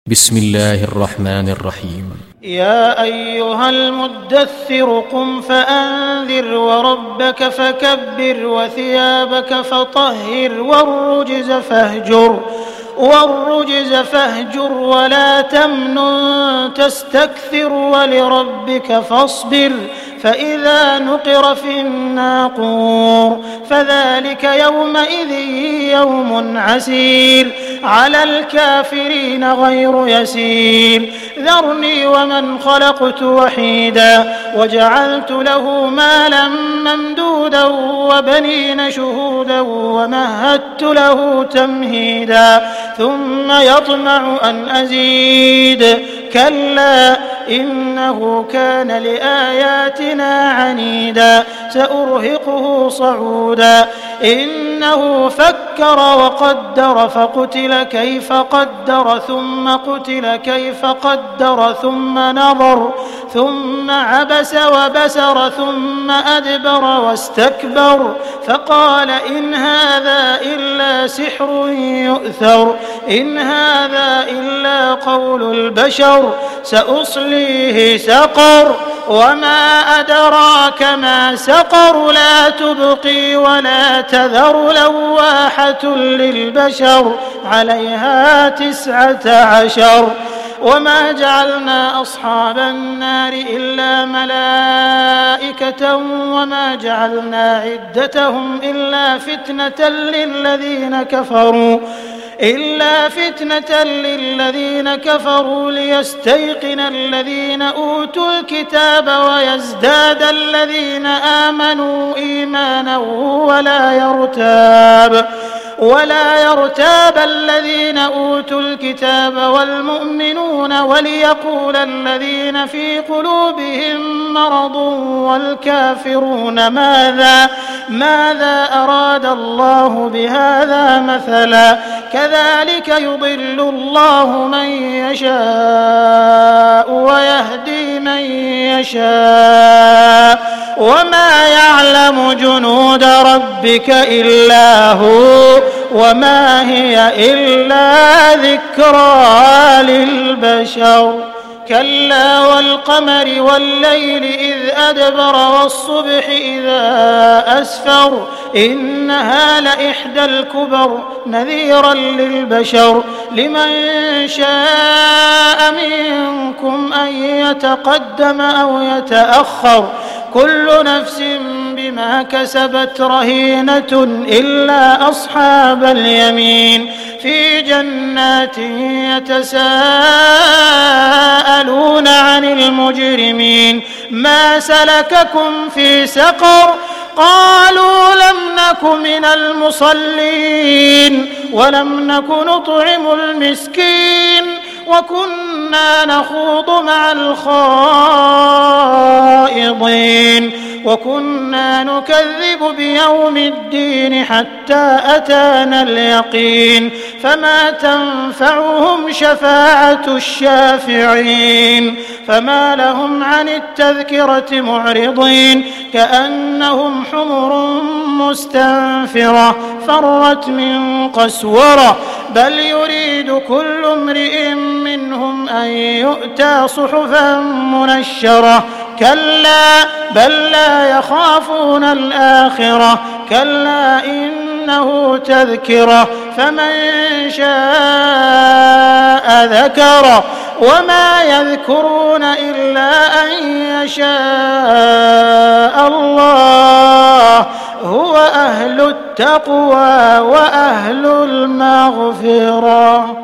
بسم الله الرحمن الرحيم. يا أيها المدثر قم فأنذر وربك فكبر وثيابك فطهر والرجز فاهجر ولا تمنن تستكثر ولربك فاصبر فإذا نقر في الناقور فذلك يومئذ يوم عسير على الكافرين غير يسير ذرني ومن خلقت وحيدا وجعلت له مالا ممدودا وبنين شهودا ومهدت له تمهيدا ثم يطمع أن أزيد كلا إنه كان لآياتنا عنيدا سأرهقه صعودا إنه فكر وقدر فقتل كيف قدر ثم قتل كيف قدر ثم نظر ثم عبس وبسر ثم أدبر واستكبر فقال إن هذا إلا سحر يؤثر إن هذا إلا قول البشر سأصليه سقر وما أدراك ما سقر لا تبقي ولا تذر لواحة للبشر عليها 19 وما جعلنا أصحاب النار إلا ملائكة وما جعلنا عدتهم إلا فتنة للذين كفروا ليستيقن الذين أوتوا الكتاب ويزداد الذين آمنوا إيمانا ولا يرتاب الذين أوتوا الكتاب والمؤمنون وليقول الذين في قلوبهم مرض والكافرون ماذا أراد الله بهذا مثلا كذلك يضل الله من يشاء ويهدي من يشاء وما يعلم جنود ربك إلا هو وما هي إلا ذكرى للبشر كلا والقمر والليل إذ أدبر والصبح إذا أسفر إنها لإحدى الكبر نذيرا للبشر لمن شاء منكم أن يتقدم أو يتأخر كل نفس بما كسبت رهينة إلا أصحاب اليمين في جنات يتساءلون عن المجرمين ما سلككم في سقر قالوا لم نك من المصلين ولم نك نطعم المسكين وكنا نخوض مع الخائضين وكنا نكذب بيوم الدين حتى أتانا اليقين فما تنفعهم شفاعة الشافعين فما لهم عن التذكرة معرضين كأنهم حمر مستنفرة فرت من قسورة بل يريد كل امرئ منهم أن يؤتى صحفا منشرة كلا بل لا يخافون الآخرة كلا إنه تذكرة فمن شاء ذكره وما يذكرون إلا أن يشاء الله هو أهل التقوى وأهل المغفرة.